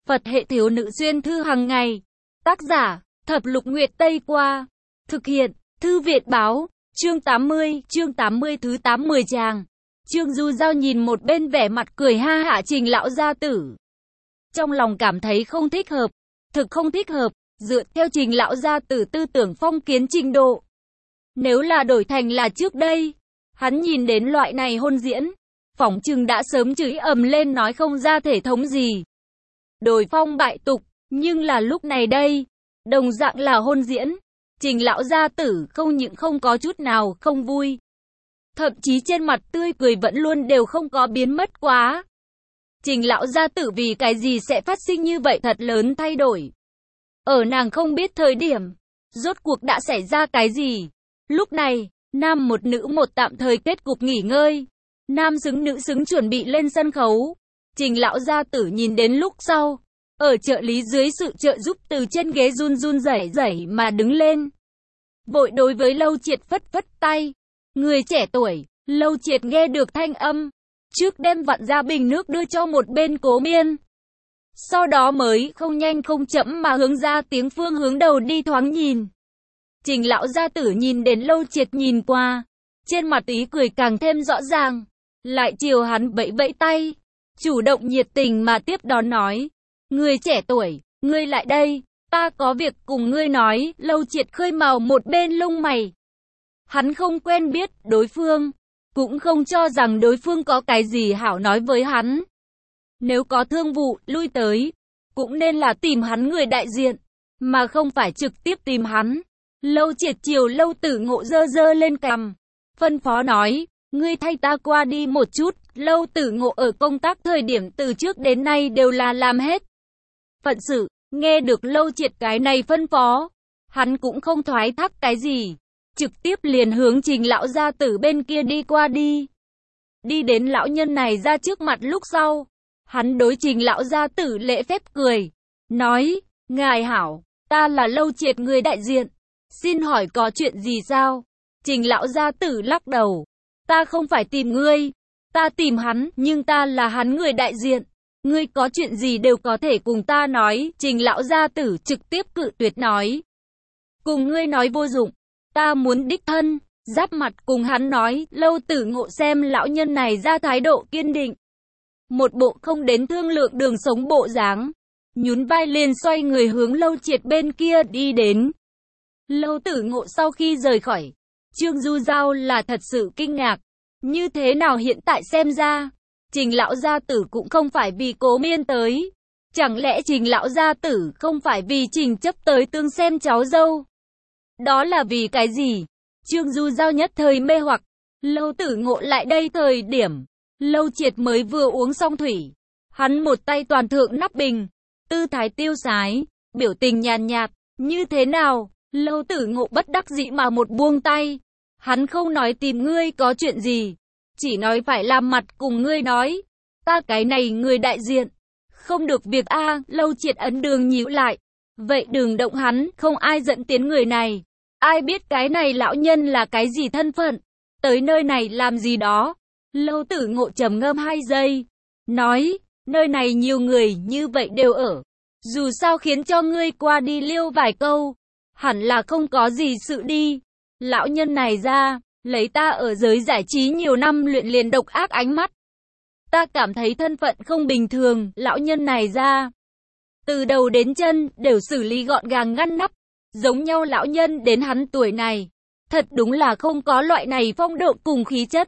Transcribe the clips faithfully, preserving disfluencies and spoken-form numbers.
Phật hệ thiếu nữ xuyên thư hàng ngày. Tác giả, Thập Lục Nguyệt Tây Qua. Thực hiện, Thư Viện Báo. Chương tám mươi, chương tám mươi thứ tám mươi tràng. Trương Du Giao nhìn một bên vẻ mặt cười ha hả Trình lão gia tử. Trong lòng cảm thấy không thích hợp, thực không thích hợp, dựa theo Trình lão gia tử tư tưởng phong kiến trình độ. Nếu là đổi thành là trước đây, hắn nhìn đến loại này hôn diễn, phỏng chừng đã sớm chửi ầm lên nói không ra thể thống gì. Đổi phong bại tục, nhưng là lúc này đây, đồng dạng là hôn diễn, Trình lão gia tử không những không có chút nào không vui. Thậm chí trên mặt tươi cười vẫn luôn đều không có biến mất quá. Trình lão gia tử vì cái gì sẽ phát sinh như vậy thật lớn thay đổi. Ở nàng không biết thời điểm, rốt cuộc đã xảy ra cái gì. Lúc này, nam một nữ một tạm thời kết cục nghỉ ngơi. Nam xứng nữ xứng chuẩn bị lên sân khấu. Trình lão gia tử nhìn đến lúc sau, ở trợ lý dưới sự trợ giúp từ trên ghế run run rẩy rẩy mà đứng lên. Vội đối với Lâu Triệt phất phất tay. Người trẻ tuổi, Lâu Triệt nghe được thanh âm. Trước đem vặn ra bình nước đưa cho một bên Cố Miên. Sau đó mới không nhanh không chậm mà hướng ra tiếng phương hướng đầu đi thoáng nhìn. Trình lão gia tử nhìn đến Lâu Triệt nhìn qua. Trên mặt ý cười càng thêm rõ ràng. Lại chiều hắn vẫy vẫy tay. Chủ động nhiệt tình mà tiếp đón nói. Người trẻ tuổi, ngươi lại đây. Ta có việc cùng ngươi nói. Lâu Triệt khơi mào một bên lông mày. Hắn không quen biết đối phương. Cũng không cho rằng đối phương có cái gì hảo nói với hắn. Nếu có thương vụ lui tới, cũng nên là tìm hắn người đại diện, mà không phải trực tiếp tìm hắn. Lâu Triệt chiều Lâu Tử Ngộ giơ giơ lên cằm, phân phó nói, ngươi thay ta qua đi một chút. Lâu Tử Ngộ ở công tác thời điểm từ trước đến nay đều là làm hết phận sự, nghe được Lâu Triệt cái này phân phó, hắn cũng không thoái thác cái gì, trực tiếp liền hướng Trình lão gia tử bên kia đi qua đi. Đi đến lão nhân này ra trước mặt lúc sau, hắn đối Trình lão gia tử lễ phép cười, nói, ngài hảo, ta là Lâu Triệt người đại diện, xin hỏi có chuyện gì sao? Trình lão gia tử lắc đầu, ta không phải tìm ngươi, ta tìm hắn, nhưng ta là hắn người đại diện, ngươi có chuyện gì đều có thể cùng ta nói. Trình lão gia tử trực tiếp cự tuyệt nói, cùng ngươi nói vô dụng, ta muốn đích thân giáp mặt cùng hắn nói. Lâu Tử Ngộ xem lão nhân này ra thái độ kiên định, một bộ không đến thương lượng đường sống bộ dáng, nhún vai liền xoay người hướng Lâu Triệt bên kia đi đến. Lâu Tử Ngộ sau khi rời khỏi, Trương Du Giao là thật sự kinh ngạc. Như thế nào hiện tại xem ra, Trình lão gia tử cũng không phải vì Cố Miên tới. Chẳng lẽ Trình lão gia tử không phải vì Trình chấp tới tương xem cháu dâu? Đó là vì cái gì? Trương Du Giao nhất thời mê hoặc. Lâu Tử Ngộ lại đây thời điểm, Lâu Triệt mới vừa uống xong thủy. Hắn một tay toàn thượng nắp bình, tư thái tiêu sái, biểu tình nhàn nhạt, như thế nào? Lâu Tử Ngộ bất đắc dĩ mà một buông tay. Hắn không nói tìm ngươi có chuyện gì, chỉ nói phải làm mặt cùng ngươi nói. Ta cái này người đại diện, không được việc a. À. Lâu Triệt ấn đường nhíu lại. Vậy đừng động hắn, không ai dẫn tiến người này. Ai biết cái này lão nhân là cái gì thân phận, tới nơi này làm gì đó. Lâu Tử Ngộ trầm ngâm hai giây, nói, nơi này nhiều người như vậy đều ở. Dù sao khiến cho ngươi qua đi liêu vài câu, hẳn là không có gì sự đi. Lão nhân này ra, lấy ta ở giới giải trí nhiều năm luyện liền độc ác ánh mắt. Ta cảm thấy thân phận không bình thường. Lão nhân này ra, từ đầu đến chân đều xử lý gọn gàng ngăn nắp. Giống nhau lão nhân đến hắn tuổi này, thật đúng là không có loại này phong độ cùng khí chất.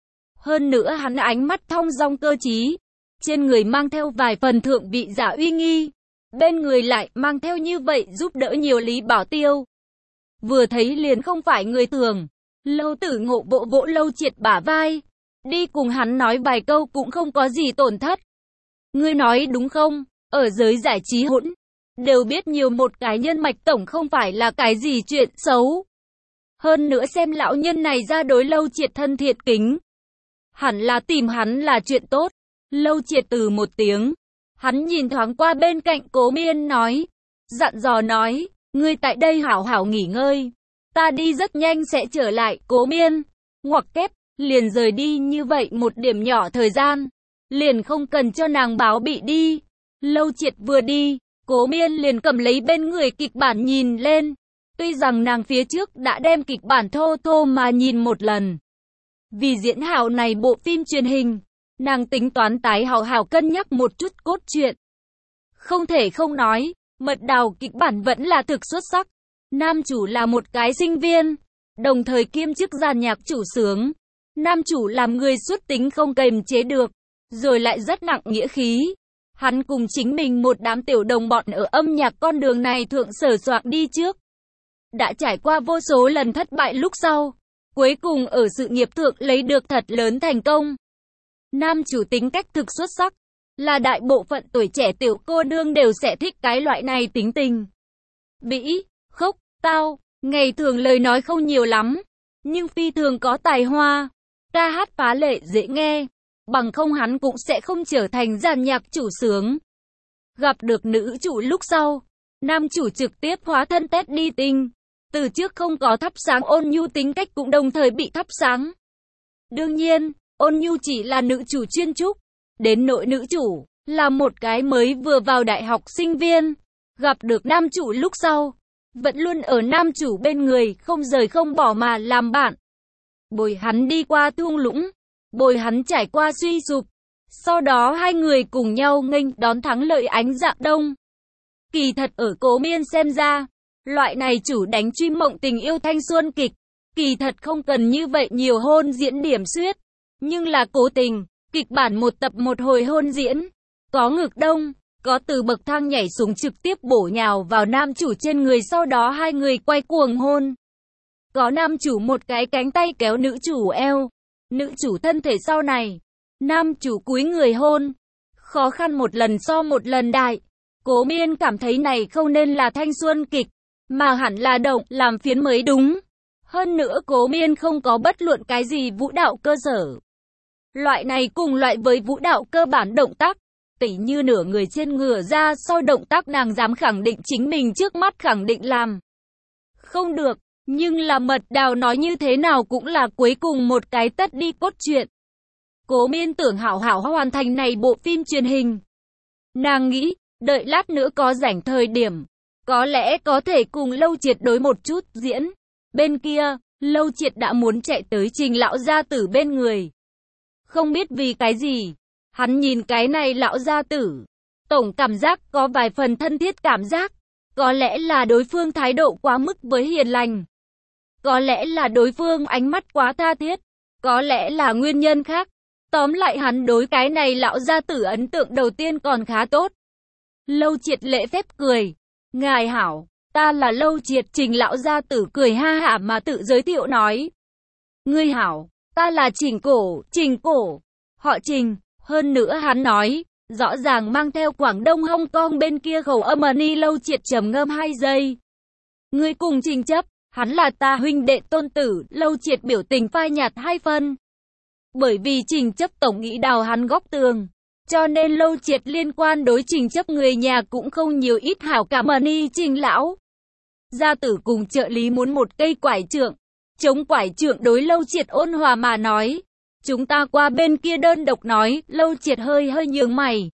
Hơn nữa hắn ánh mắt thong dong cơ trí, trên người mang theo vài phần thượng vị giả uy nghi, bên người lại mang theo như vậy giúp đỡ nhiều lý bảo tiêu. Vừa thấy liền không phải người thường. Lâu Tử Ngộ vỗ vỗ Lâu Triệt bả vai, đi cùng hắn nói vài câu cũng không có gì tổn thất. Ngươi nói đúng không? Ở giới giải trí hỗn đều biết nhiều một cái nhân mạch tổng không phải là cái gì chuyện xấu. Hơn nữa xem lão nhân này ra đối Lâu Triệt thân thiện kính, hẳn là tìm hắn là chuyện tốt. Lâu Triệt từ một tiếng, hắn nhìn thoáng qua bên cạnh Cố Miên nói, dặn dò nói, ngươi tại đây hảo hảo nghỉ ngơi, ta đi rất nhanh sẽ trở lại. Cố Miên ngoặc kép, liền rời đi. Như vậy một điểm nhỏ thời gian, liền không cần cho nàng báo bị đi. Lâu Triệt vừa đi, Cố Miên liền cầm lấy bên người kịch bản nhìn lên. Tuy rằng nàng phía trước đã đem kịch bản thô thô mà nhìn một lần. Vì diễn hảo này bộ phim truyền hình, nàng tính toán tái hảo hảo cân nhắc một chút cốt truyện. Không thể không nói, Mật Đào kịch bản vẫn là thực xuất sắc. Nam chủ là một cái sinh viên, đồng thời kiêm chức dàn nhạc chủ xướng. Nam chủ làm người xuất tính không kềm chế được, rồi lại rất nặng nghĩa khí. Hắn cùng chính mình một đám tiểu đồng bọn ở âm nhạc con đường này thượng sở soạn đi trước. Đã trải qua vô số lần thất bại lúc sau, cuối cùng ở sự nghiệp thượng lấy được thật lớn thành công. Nam chủ tính cách thực xuất sắc, là đại bộ phận tuổi trẻ tiểu cô nương đều sẽ thích cái loại này tính tình. Bĩ, khốc, tao, ngày thường lời nói không nhiều lắm, nhưng phi thường có tài hoa, ca hát phá lệ dễ nghe, bằng không hắn cũng sẽ không trở thành dàn nhạc chủ xướng. Gặp được nữ chủ lúc sau, nam chủ trực tiếp hóa thân Tết đi tinh, từ trước không có thắp sáng ôn nhu tính cách cũng đồng thời bị thắp sáng. Đương nhiên, ôn nhu chỉ là nữ chủ chuyên trúc, đến nỗi nữ chủ, là một cái mới vừa vào đại học sinh viên, gặp được nam chủ lúc sau, vẫn luôn ở nam chủ bên người, không rời không bỏ mà làm bạn. Bồi hắn đi qua thung lũng, bồi hắn trải qua suy sụp, sau đó hai người cùng nhau nghênh đón thắng lợi ánh dạng đông. Kỳ thật ở Cố Miên xem ra, loại này chủ đánh truy mộng tình yêu thanh xuân kịch, kỳ thật không cần như vậy nhiều hôn diễn điểm xuyết, nhưng là cố tình, kịch bản một tập một hồi hôn diễn, có ngực đông, có từ bậc thang nhảy xuống trực tiếp bổ nhào vào nam chủ trên người, sau đó hai người quay cuồng hôn. Có nam chủ một cái cánh tay kéo nữ chủ eo, nữ chủ thân thể sau này, nam chủ cúi người hôn, khó khăn một lần so một lần đại. Cố Miên cảm thấy này không nên là thanh xuân kịch, mà hẳn là động làm phiến mới đúng. Hơn nữa Cố Miên không có bất luận cái gì vũ đạo cơ sở. Loại này cùng loại với vũ đạo cơ bản động tác, tỉ như nửa người trên ngửa ra sau động tác, nàng dám khẳng định chính mình trước mắt khẳng định làm không được, nhưng là Mật Đào nói như thế nào cũng là cuối cùng một cái tất đi cốt truyện. Cố Miên tưởng hảo hảo hoàn thành này bộ phim truyền hình. Nàng nghĩ, đợi lát nữa có rảnh thời điểm, có lẽ có thể cùng Lâu Triệt đối một chút diễn. Bên kia, Lâu Triệt đã muốn chạy tới Trình lão gia tử bên người. Không biết vì cái gì, hắn nhìn cái này lão gia tử, tổng cảm giác có vài phần thân thiết cảm giác. Có lẽ là đối phương thái độ quá mức với hiền lành. Có lẽ là đối phương ánh mắt quá tha thiết. Có lẽ là nguyên nhân khác. Tóm lại hắn đối cái này lão gia tử ấn tượng đầu tiên còn khá tốt. Lâu Triệt lễ phép cười. Ngài hảo, ta là Lâu Triệt. Trình lão gia tử cười ha hả mà tự giới thiệu nói. Ngươi hảo, ta là Trình Cổ, Trình Cổ, họ Trình. Hơn nữa hắn nói, rõ ràng mang theo Quảng Đông Hong Kong bên kia khẩu âm. Ni Lâu Triệt trầm ngâm hai giây. Ngươi cùng Trình Chấp, hắn là ta huynh đệ tôn tử. Lâu Triệt biểu tình phai nhạt hai phân. Bởi vì Trình Chấp tổng nghĩ đào hắn góc tường, cho nên Lâu Triệt liên quan đối Trình Chấp người nhà cũng không nhiều ít hảo cảm. Ni Trình lão gia tử cùng trợ lý muốn một cây quải trượng, chống quải trượng đối Lâu Triệt ôn hòa mà nói. Chúng ta qua bên kia đơn độc nói. Lâu Triệt hơi hơi nhướng mày.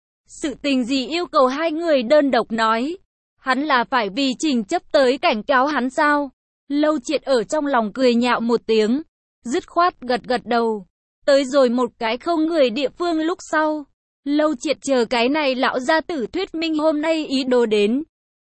Sự tình gì yêu cầu hai người đơn độc nói? Hắn là phải vì Trình Chấp tới cảnh cáo hắn sao? Lâu Triệt ở trong lòng cười nhạo một tiếng, dứt khoát gật gật đầu. Tới rồi một cái không người địa phương lúc sau, Lâu Triệt chờ cái này lão gia tử thuyết minh hôm nay ý đồ đến.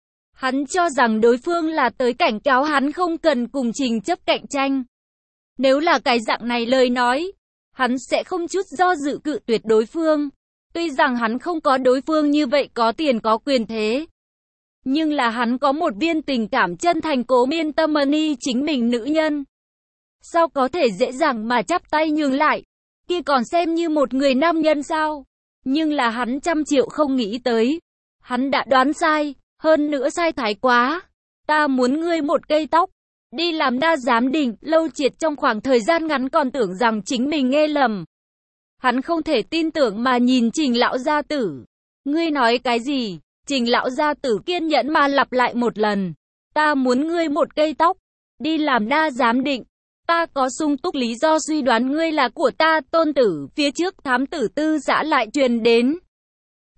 Hắn cho rằng đối phương là tới cảnh cáo hắn không cần cùng Trình Chấp cạnh tranh. Nếu là cái dạng này lời nói, hắn sẽ không chút do dự cự tuyệt đối phương. Tuy rằng hắn không có đối phương như vậy có tiền có quyền thế, nhưng là hắn có một viên tình cảm chân thành. Cố Miên tâm Ni chính mình nữ nhân, sao có thể dễ dàng mà chắp tay nhường lại, kia còn xem như một người nam nhân sao? Nhưng là hắn trăm triệu không nghĩ tới, hắn đã đoán sai, hơn nữa sai thái quá. Ta muốn ngươi một cây tóc, đi làm đa giám định. Lâu Triệt trong khoảng thời gian ngắn còn tưởng rằng chính mình nghe lầm. Hắn không thể tin tưởng mà nhìn Trình lão gia tử. Ngươi nói cái gì? Trình lão gia tử kiên nhẫn mà lặp lại một lần. Ta muốn ngươi một cây tóc, đi làm đa giám định. Ta có sung túc lý do suy đoán ngươi là của ta tôn tử. Phía trước thám tử tư giã lại truyền đến.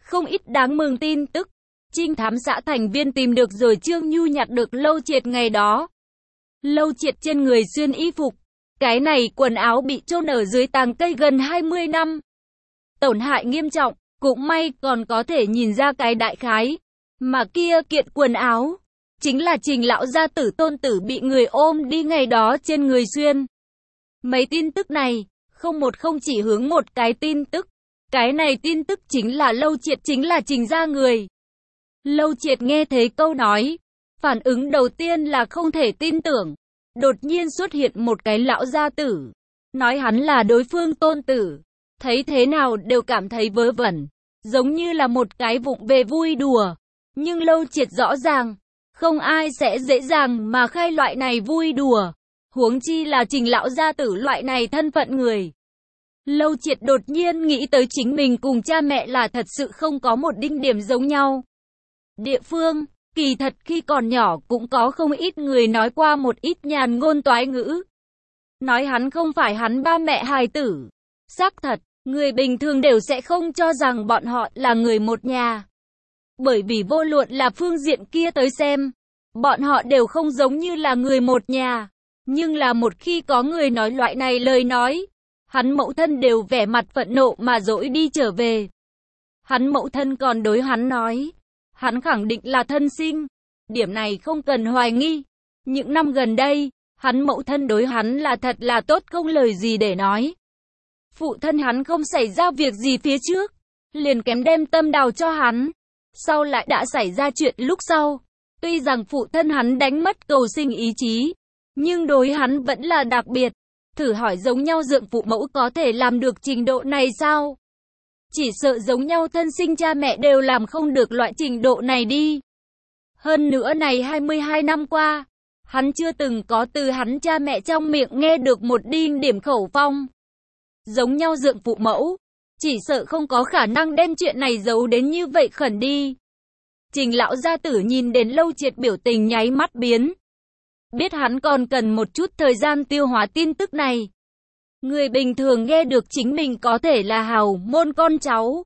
không ít đáng mừng tin tức. Trinh thám xã thành viên tìm được rồi Trương Nhu nhặt được Lâu Triệt ngày đó. Lâu Triệt trên người xuyên y phục. Cái này quần áo bị chôn ở dưới tàng cây gần hai mươi năm. Tổn hại nghiêm trọng, cũng may còn có thể nhìn ra cái đại khái. Mà kia kiện quần áo, chính là Trình lão gia tử tôn tử bị người ôm đi ngày đó trên người xuyên. Mấy tin tức này, không một không chỉ hướng một cái tin tức. Cái này tin tức chính là Lâu Triệt chính là Trình gia người. Lâu Triệt nghe thấy câu nói, phản ứng đầu tiên là không thể tin tưởng. Đột nhiên xuất hiện một cái lão gia tử, nói hắn là đối phương tôn tử. Thấy thế nào đều cảm thấy vớ vẩn, giống như là một cái vụng về vui đùa. Nhưng Lâu Triệt rõ ràng, không ai sẽ dễ dàng mà khai loại này vui đùa. Huống chi là Trình lão gia tử loại này thân phận người. Lâu Triệt đột nhiên nghĩ tới chính mình cùng cha mẹ là thật sự không có một đinh điểm giống nhau. Địa phương, kỳ thật khi còn nhỏ cũng có không ít người nói qua một ít nhàn ngôn toái ngữ. Nói hắn không phải hắn ba mẹ hài tử. Xác thật, người bình thường đều sẽ không cho rằng bọn họ là người một nhà. Bởi vì vô luận là phương diện kia tới xem, bọn họ đều không giống như là người một nhà. Nhưng là một khi có người nói loại này lời nói, hắn mẫu thân đều vẻ mặt phẫn nộ mà dỗi đi trở về. Hắn mẫu thân còn đối hắn nói, hắn khẳng định là thân sinh. Điểm này không cần hoài nghi. Những năm gần đây, hắn mẫu thân đối hắn là thật là tốt không lời gì để nói. Phụ thân hắn không xảy ra việc gì phía trước, liền kém đem tâm đào cho hắn. Sau lại đã xảy ra chuyện lúc sau. Tuy rằng phụ thân hắn đánh mất cầu sinh ý chí, nhưng đối hắn vẫn là đặc biệt. Thử hỏi giống nhau dượng phụ mẫu có thể làm được trình độ này sao? Chỉ sợ giống nhau thân sinh cha mẹ đều làm không được loại trình độ này đi. Hơn nữa này hai mươi hai năm qua, hắn chưa từng có từ hắn cha mẹ trong miệng nghe được một đinh điểm khẩu phong. Giống nhau dượng phụ mẫu, chỉ sợ không có khả năng đem chuyện này giấu đến như vậy khẩn đi. Trình lão gia tử nhìn đến Lâu Triệt biểu tình nháy mắt biến. Biết hắn còn cần một chút thời gian tiêu hóa tin tức này. Người bình thường nghe được chính mình có thể là hào môn con cháu,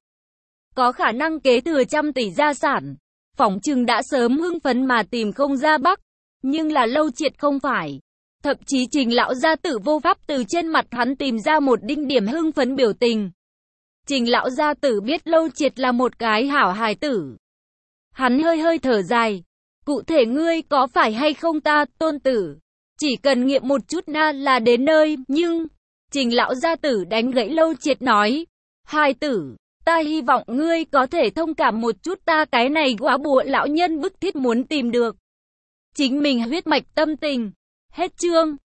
có khả năng kế thừa trăm tỷ gia sản, phỏng chừng đã sớm hưng phấn mà tìm không ra bắc. Nhưng là Lâu Triệt không phải. Thậm chí Trình lão gia tử vô pháp từ trên mặt hắn tìm ra một đinh điểm hưng phấn biểu tình. Trình lão gia tử biết Lâu Triệt là một cái hảo hài tử. Hắn hơi hơi thở dài. Cụ thể ngươi có phải hay không ta, tôn tử? Chỉ cần nghiệm một chút na là đến nơi, nhưng... Trình lão gia tử đánh gãy Lâu Triệt nói. Hài tử, ta hy vọng ngươi có thể thông cảm một chút ta cái này quá bùa lão nhân bức thiết muốn tìm được. Chính mình huyết mạch tâm tình. Hết chương.